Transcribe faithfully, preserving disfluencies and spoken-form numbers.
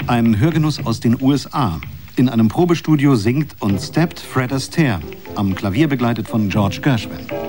Ein Hörgenuss aus den U S A. In einem Probestudio singt und steppt Fred Astaire, am Klavier begleitet von George Gershwin.